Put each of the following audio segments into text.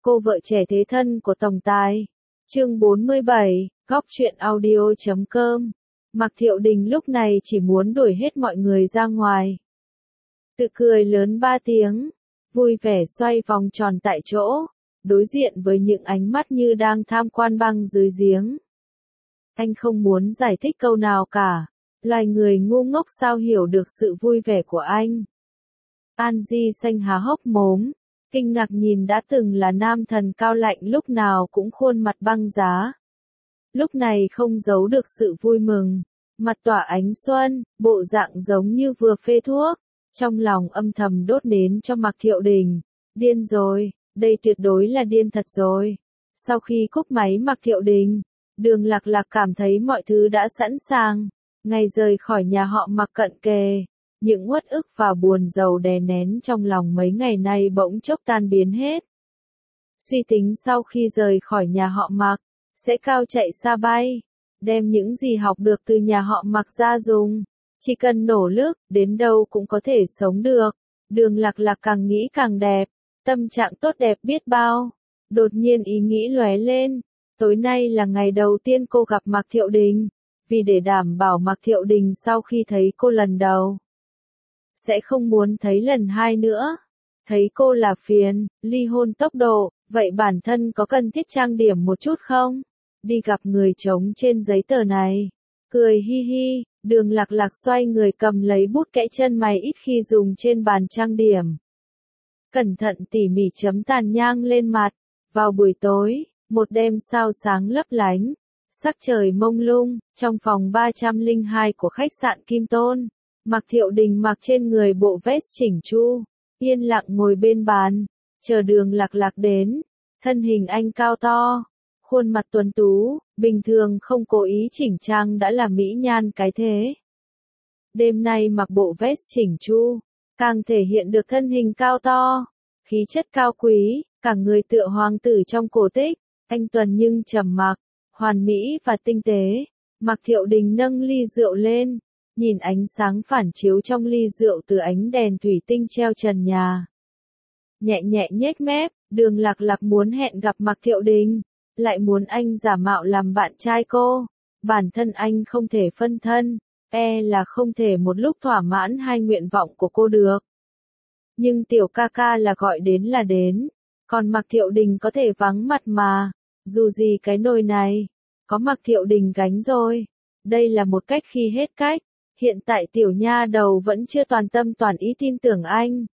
Cô vợ trẻ thế thân của tổng tài. Chương 47, góc truyện audio.com. Mạc Thiệu Đình lúc này chỉ muốn đuổi hết mọi người ra ngoài. Tự cười lớn 3 tiếng, vui vẻ xoay vòng tròn tại chỗ, đối diện với những ánh mắt như đang tham quan băng dưới giếng. Anh không muốn giải thích câu nào cả, loài người ngu ngốc sao hiểu được sự vui vẻ của anh. An Di xanh há hốc mồm, kinh ngạc nhìn đã từng là nam thần cao lạnh lúc nào cũng khuôn mặt băng giá. Lúc này không giấu được sự vui mừng, mặt tỏa ánh xuân, bộ dạng giống như vừa phê thuốc, trong lòng âm thầm đốt nến cho Mạc Thiệu Đình. Điên rồi, đây tuyệt đối là điên thật rồi. Sau khi cúp máy Mạc Thiệu Đình, Đường Lạc Lạc cảm thấy mọi thứ đã sẵn sàng, ngày rời khỏi nhà họ Mạc cận kề. Những uất ức và buồn rầu đè nén trong lòng mấy ngày nay bỗng chốc tan biến hết. Suy tính sau khi rời khỏi nhà họ Mạc, sẽ cao chạy xa bay, đem những gì học được từ nhà họ Mạc ra dùng. Chỉ cần nỗ lực, đến đâu cũng có thể sống được. Đường Lạc Lạc càng nghĩ càng đẹp, tâm trạng tốt đẹp biết bao. Đột nhiên ý nghĩ lóe lên, tối nay là ngày đầu tiên cô gặp Mạc Thiệu Đình, vì để đảm bảo Mạc Thiệu Đình sau khi thấy cô lần đầu sẽ không muốn thấy lần hai nữa. Thấy cô là phiền, ly hôn tốc độ, vậy bản thân có cần thiết trang điểm một chút không? Đi gặp người trống trên giấy tờ này. Cười hi hi, Đường Lạc Lạc xoay người cầm lấy bút kẽ chân mày ít khi dùng trên bàn trang điểm. Cẩn thận tỉ mỉ chấm tàn nhang lên mặt. Vào buổi tối, một đêm sao sáng lấp lánh, sắc trời mông lung, trong phòng 302 của khách sạn Kim Tôn. Mạc Thiệu Đình mặc trên người bộ vest chỉnh chu, yên lặng ngồi bên bàn, chờ Đường Lạc Lạc đến. Thân hình anh cao to, khuôn mặt tuấn tú, bình thường không cố ý chỉnh trang đã là mỹ nhan cái thế. Đêm nay mặc bộ vest chỉnh chu, càng thể hiện được thân hình cao to, khí chất cao quý, cả người tựa hoàng tử trong cổ tích. Anh tuần nhưng trầm mặc, hoàn mỹ và tinh tế. Mạc Thiệu Đình nâng ly rượu lên, nhìn ánh sáng phản chiếu trong ly rượu từ ánh đèn thủy tinh treo trần nhà. Nhẹ nhẹ nhếch mép, Đường Lạc Lạc muốn hẹn gặp Mạc Thiệu Đình, lại muốn anh giả mạo làm bạn trai cô. Bản thân anh không thể phân thân, là không thể một lúc thỏa mãn hai nguyện vọng của cô được. Nhưng tiểu ca ca là gọi đến là đến, còn Mạc Thiệu Đình có thể vắng mặt mà. Dù gì cái nồi này, có Mạc Thiệu Đình gánh rồi. Đây là một cách khi hết cách. Hiện tại tiểu nha đầu vẫn chưa toàn tâm toàn ý tin tưởng anh,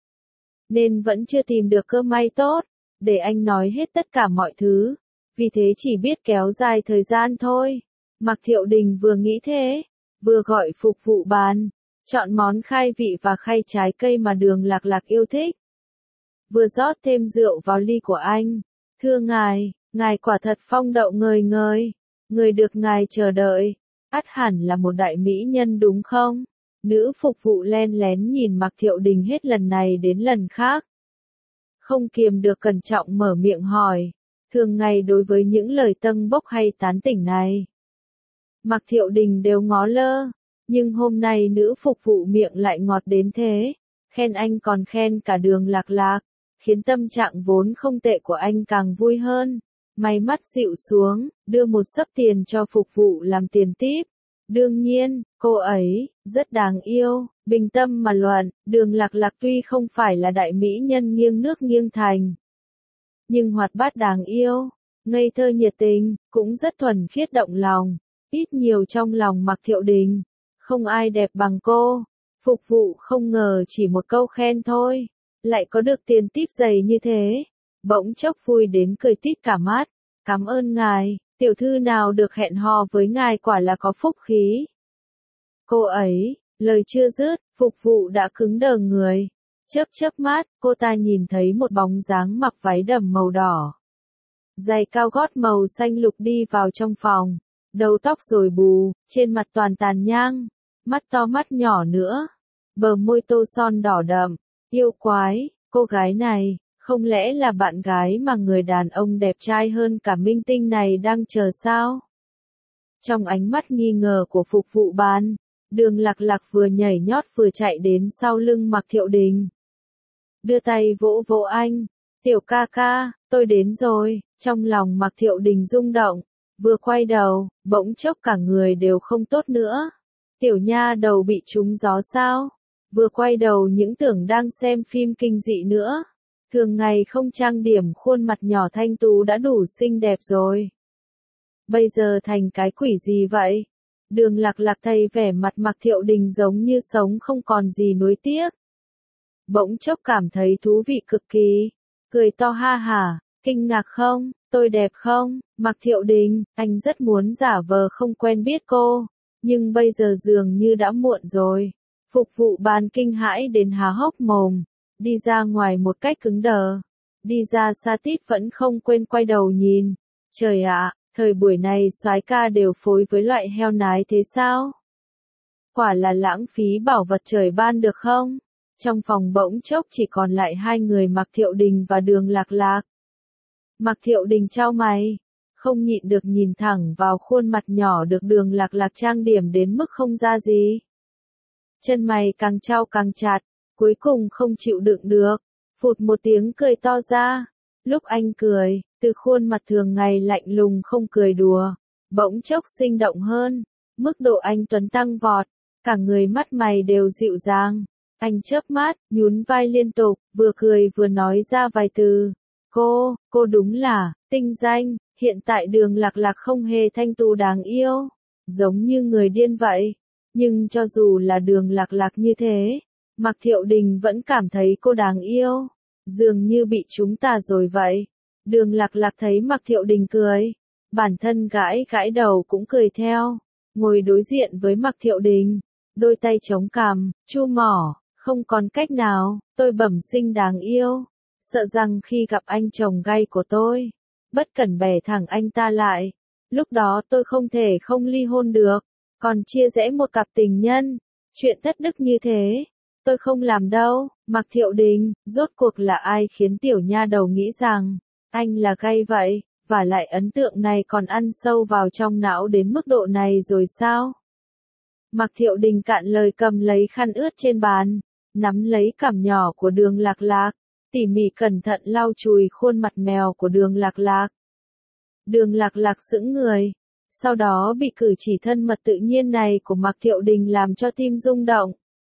nên vẫn chưa tìm được cơ may tốt, để anh nói hết tất cả mọi thứ. Vì thế chỉ biết kéo dài thời gian thôi. Mạc Thiệu Đình vừa nghĩ thế, vừa gọi phục vụ bàn, chọn món khai vị và khay trái cây mà Đường Lạc Lạc yêu thích. Vừa rót thêm rượu vào ly của anh. Thưa ngài quả thật phong độ ngời ngời, người được ngài chờ đợi, ắt hẳn là một đại mỹ nhân đúng không? Nữ phục vụ len lén nhìn Mạc Thiệu Đình hết lần này đến lần khác. Không kiềm được cẩn trọng mở miệng hỏi, thường ngày đối với những lời tâng bốc hay tán tỉnh này, Mạc Thiệu Đình đều ngó lơ, nhưng hôm nay nữ phục vụ miệng lại ngọt đến thế, khen anh còn khen cả Đường Lạc Lạc, khiến tâm trạng vốn không tệ của anh càng vui hơn. Mày mắt dịu xuống, đưa một xấp tiền cho phục vụ làm tiền típ. Đương nhiên, cô ấy rất đáng yêu. Bình tâm mà luận, Đường Lạc Lạc tuy không phải là đại mỹ nhân nghiêng nước nghiêng thành, nhưng hoạt bát đáng yêu, ngây thơ nhiệt tình, cũng rất thuần khiết động lòng. Ít nhiều trong lòng Mạc Thiệu Đình, không ai đẹp bằng cô. Phục vụ không ngờ chỉ một câu khen thôi, lại có được tiền típ dày như thế. Bỗng chốc vui đến cười tít cả mắt. Cảm ơn ngài, tiểu thư nào được hẹn hò với ngài quả là có phúc khí. Cô ấy, lời chưa dứt, phục vụ đã cứng đờ người. Chớp mắt, cô ta nhìn thấy một bóng dáng mặc váy đầm màu đỏ, giày cao gót màu xanh lục đi vào trong phòng. Đầu tóc rối bù, trên mặt toàn tàn nhang, mắt to mắt nhỏ nữa, bờ môi tô son đỏ đậm. Yêu quái, cô gái này, không lẽ là bạn gái mà người đàn ông đẹp trai hơn cả minh tinh này đang chờ sao? Trong ánh mắt nghi ngờ của phục vụ bàn, Đường Lạc Lạc vừa nhảy nhót vừa chạy đến sau lưng Mạc Thiệu Đình. Đưa tay vỗ vỗ anh, Tiểu ca ca, tôi đến rồi, trong lòng Mạc Thiệu Đình rung động, vừa quay đầu, bỗng chốc cả người đều không tốt nữa. Tiểu nha đầu bị trúng gió sao? Vừa quay đầu những tưởng đang xem phim kinh dị nữa. Thường ngày không trang điểm khuôn mặt nhỏ thanh tú đã đủ xinh đẹp rồi. Bây giờ thành cái quỷ gì vậy? Đường Lạc Lạc thấy vẻ mặt Mạc Thiệu Đình giống như sống không còn gì nuối tiếc. Bỗng chốc cảm thấy thú vị cực kỳ. Cười to ha hả, kinh ngạc không, tôi đẹp không? Mạc Thiệu Đình, anh rất muốn giả vờ không quen biết cô. Nhưng bây giờ dường như đã muộn rồi. Phục vụ bàn kinh hãi đến há hốc mồm. Đi ra ngoài một cách cứng đờ. Đi ra xa tít vẫn không quên quay đầu nhìn. Trời ạ, thời buổi này soái ca đều phối với loại heo nái thế sao? Quả là lãng phí bảo vật trời ban được không? Trong phòng bỗng chốc chỉ còn lại hai người Mạc Thiệu Đình và Đường Lạc Lạc. Mạc Thiệu Đình chau mày, không nhịn được nhìn thẳng vào khuôn mặt nhỏ được Đường Lạc Lạc trang điểm đến mức không ra gì. Chân mày càng chau càng chặt, cuối cùng không chịu đựng được, phụt một tiếng cười to ra. Lúc anh cười, từ khuôn mặt thường ngày lạnh lùng không cười đùa, bỗng chốc sinh động hơn, mức độ anh tuấn tăng vọt, cả người mắt mày đều dịu dàng. Anh chớp mắt, nhún vai liên tục, vừa cười vừa nói ra vài từ. Cô đúng là, tinh danh, hiện tại Đường Lạc Lạc không hề thanh tú đáng yêu, giống như người điên vậy. Nhưng cho dù là Đường Lạc Lạc như thế, Mạc Thiệu Đình vẫn cảm thấy cô đáng yêu, dường như bị chúng ta rồi vậy. Đường Lạc Lạc thấy Mạc Thiệu Đình cười, bản thân gãi gãi đầu cũng cười theo, ngồi đối diện với Mạc Thiệu Đình, đôi tay chống cằm, chu mỏ, không còn cách nào, tôi bẩm sinh đáng yêu, sợ rằng khi gặp anh chồng gay của tôi, bất cẩn bẻ thẳng anh ta lại, lúc đó tôi không thể không ly hôn được, còn chia rẽ một cặp tình nhân, chuyện thất đức như thế, tôi không làm đâu. Mạc Thiệu Đình, rốt cuộc là ai khiến tiểu nha đầu nghĩ rằng anh là gay vậy, và lại ấn tượng này còn ăn sâu vào trong não đến mức độ này rồi sao? Mạc Thiệu Đình cạn lời cầm lấy khăn ướt trên bàn, nắm lấy cằm nhỏ của Đường Lạc Lạc, tỉ mỉ cẩn thận lau chùi khuôn mặt mèo của Đường Lạc Lạc. Đường Lạc Lạc sững người, sau đó bị cử chỉ thân mật tự nhiên này của Mạc Thiệu Đình làm cho tim rung động.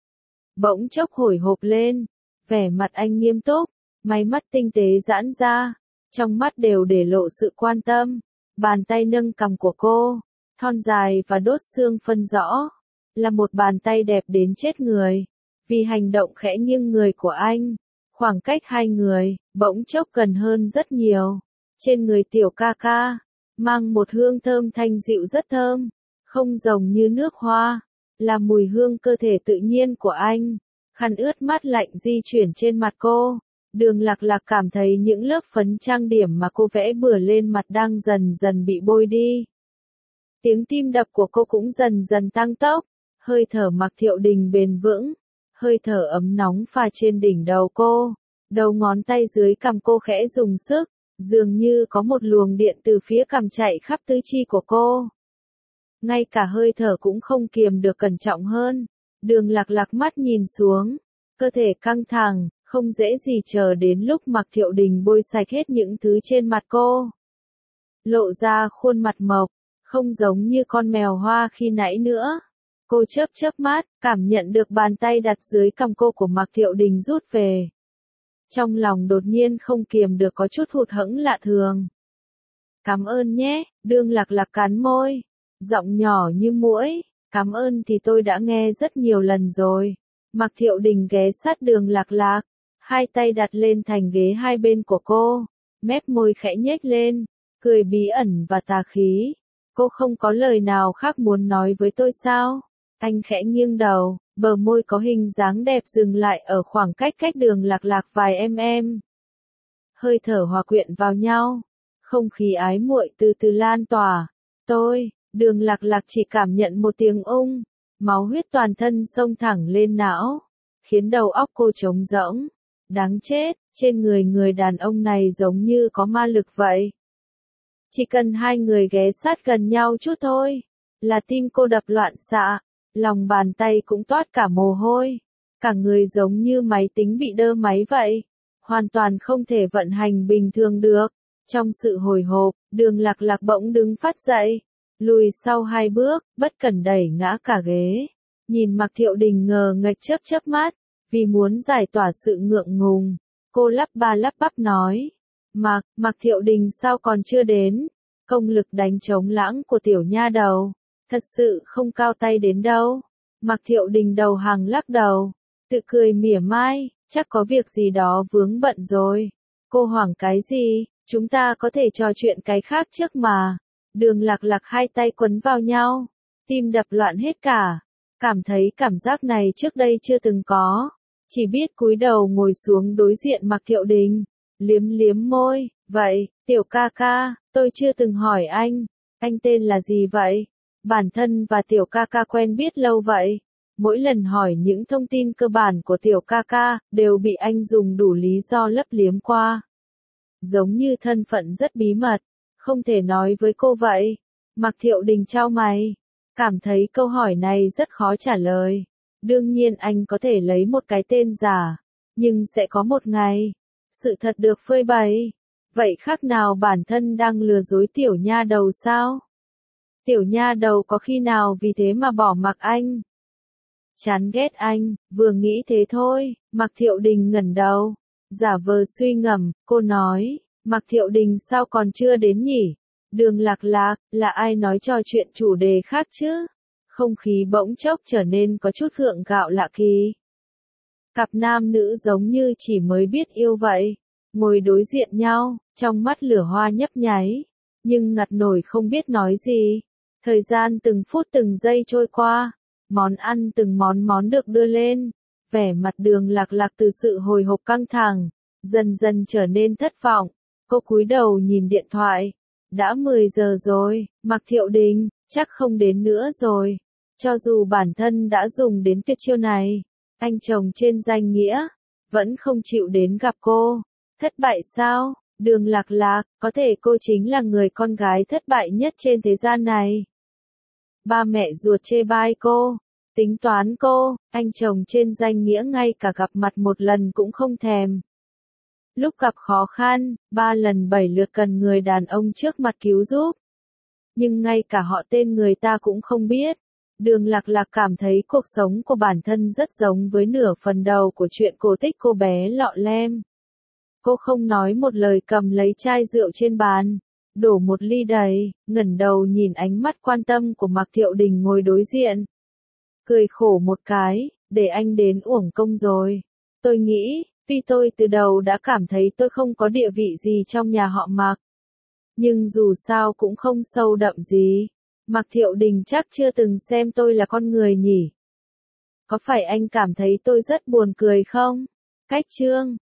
Bỗng chốc hồi hộp lên, vẻ mặt anh nghiêm túc, mày mắt tinh tế giãn ra, trong mắt đều để lộ sự quan tâm, bàn tay nâng cằm của cô, thon dài và đốt xương phân rõ, là một bàn tay đẹp đến chết người. Vì hành động khẽ nghiêng người của anh, khoảng cách hai người, bỗng chốc gần hơn rất nhiều. Trên người tiểu ca ca, mang một hương thơm thanh dịu rất thơm, không giống như nước hoa, là mùi hương cơ thể tự nhiên của anh. Khăn ướt mát lạnh di chuyển trên mặt cô, Đường Lạc Lạc cảm thấy những lớp phấn trang điểm mà cô vẽ bừa lên mặt đang dần dần bị bôi đi. Tiếng tim đập của cô cũng dần dần tăng tốc, hơi thở Mạc Thiệu Đình bền vững, hơi thở ấm nóng pha trên đỉnh đầu cô, đầu ngón tay dưới cằm cô khẽ dùng sức, dường như có một luồng điện từ phía cằm chạy khắp tứ chi của cô. Ngay cả hơi thở cũng không kiềm được cẩn trọng hơn. Đường Lạc Lạc mắt nhìn xuống, cơ thể căng thẳng, không dễ gì chờ đến lúc Mạc Thiệu Đình bôi sạch hết những thứ trên mặt cô. Lộ ra khuôn mặt mộc, không giống như con mèo hoa khi nãy nữa. Cô chớp chớp mắt, cảm nhận được bàn tay đặt dưới cằm cô của Mạc Thiệu Đình rút về. Trong lòng đột nhiên không kiềm được có chút hụt hẫng lạ thường. Cảm ơn nhé, Đường Lạc Lạc cắn môi, giọng nhỏ như muỗi, cảm ơn thì tôi đã nghe rất nhiều lần rồi. Mạc Thiệu Đình ghé sát Đường Lạc Lạc, hai tay đặt lên thành ghế hai bên của cô, mép môi khẽ nhếch lên, cười bí ẩn và tà khí. Cô không có lời nào khác muốn nói với tôi sao? Anh khẽ nghiêng đầu, bờ môi có hình dáng đẹp dừng lại ở khoảng cách cách Đường Lạc Lạc vài mm. Hơi thở hòa quyện vào nhau, không khí ái muội từ từ lan tỏa. Đường Lạc Lạc chỉ cảm nhận một tiếng ung, máu huyết toàn thân xông thẳng lên não, khiến đầu óc cô trống rỗng. Đáng chết, trên người người đàn ông này giống như có ma lực vậy. Chỉ cần hai người ghé sát gần nhau chút thôi, là tim cô đập loạn xạ, lòng bàn tay cũng toát cả mồ hôi, cả người giống như máy tính bị đơ máy vậy. hoàn toàn không thể vận hành bình thường được. Trong sự hồi hộp, Đường Lạc Lạc bỗng đứng phát dậy, lùi sau 2 bước, bất cẩn đẩy ngã cả ghế. Nhìn Mạc Thiệu Đình ngờ nghệch chớp mắt, vì muốn giải tỏa sự ngượng ngùng, cô lắp ba lắp bắp nói: Mạc Thiệu Đình sao còn chưa đến? Công lực đánh trống lãng của tiểu nha đầu, thật sự không cao tay đến đâu. Mạc Thiệu Đình đầu hàng lắc đầu, tự cười mỉa mai, chắc có việc gì đó vướng bận rồi. Cô hoảng cái gì, chúng ta có thể trò chuyện cái khác trước mà. Đường Lạc Lạc hai tay quấn vào nhau, tim đập loạn hết cả, cảm thấy cảm giác này trước đây chưa từng có, chỉ biết cúi đầu ngồi xuống đối diện Mạc Thiệu Đình, liếm liếm môi, vậy, tiểu ca ca, tôi chưa từng hỏi anh tên là gì vậy? Bản thân và tiểu ca ca quen biết lâu vậy. Mỗi lần hỏi những thông tin cơ bản của tiểu ca ca, đều bị anh dùng đủ lý do lấp liếm qua. Giống như thân phận rất bí mật, không thể nói với cô vậy. Mạc Thiệu Đình chau mày, cảm thấy câu hỏi này rất khó trả lời. Đương nhiên anh có thể lấy một cái tên giả, nhưng sẽ có một ngày, sự thật được phơi bày. Vậy khác nào bản thân đang lừa dối tiểu nha đầu sao? Tiểu nha đầu có khi nào vì thế mà bỏ mặc anh? Chán ghét anh, vừa nghĩ thế thôi. Mạc Thiệu Đình ngẩng đầu, giả vờ suy ngẫm, cô nói: Mạc Thiệu Đình sao còn chưa đến nhỉ? Đường Lạc Lạc, là ai nói trò chuyện chủ đề khác chứ? Không khí bỗng chốc trở nên có chút gượng gạo lạ kỳ. Cặp nam nữ giống như chỉ mới biết yêu vậy, ngồi đối diện nhau, trong mắt lửa hoa nhấp nháy, nhưng ngặt nổi không biết nói gì. Thời gian từng phút từng giây trôi qua, món ăn từng món được đưa lên, vẻ mặt Đường Lạc Lạc từ sự hồi hộp căng thẳng, dần dần trở nên thất vọng. Cô cúi đầu nhìn điện thoại, đã 10 giờ rồi, Mạc Thiệu Đình, chắc không đến nữa rồi. Cho dù bản thân đã dùng đến tuyệt chiêu này, anh chồng trên danh nghĩa, vẫn không chịu đến gặp cô. Thất bại sao? Đường Lạc Lạc, có thể cô chính là người con gái thất bại nhất trên thế gian này. Ba mẹ ruột chê bai cô, tính toán cô, anh chồng trên danh nghĩa ngay cả gặp mặt một lần cũng không thèm. Lúc gặp khó khăn, 3 lần 7 lượt cần người đàn ông trước mặt cứu giúp. Nhưng ngay cả họ tên người ta cũng không biết. Đường Lạc Lạc cảm thấy cuộc sống của bản thân rất giống với nửa phần đầu của chuyện cổ tích cô bé lọ lem. Cô không nói một lời cầm lấy chai rượu trên bàn, đổ một ly đầy, ngẩng đầu nhìn ánh mắt quan tâm của Mạc Thiệu Đình ngồi đối diện. Cười khổ một cái, để anh đến uổng công rồi. Tôi nghĩ, tuy tôi từ đầu đã cảm thấy tôi không có địa vị gì trong nhà họ Mạc, nhưng dù sao cũng không sâu đậm gì. Mạc Thiệu Đình chắc chưa từng xem tôi là con người nhỉ? Có phải anh cảm thấy tôi rất buồn cười không? Cách chương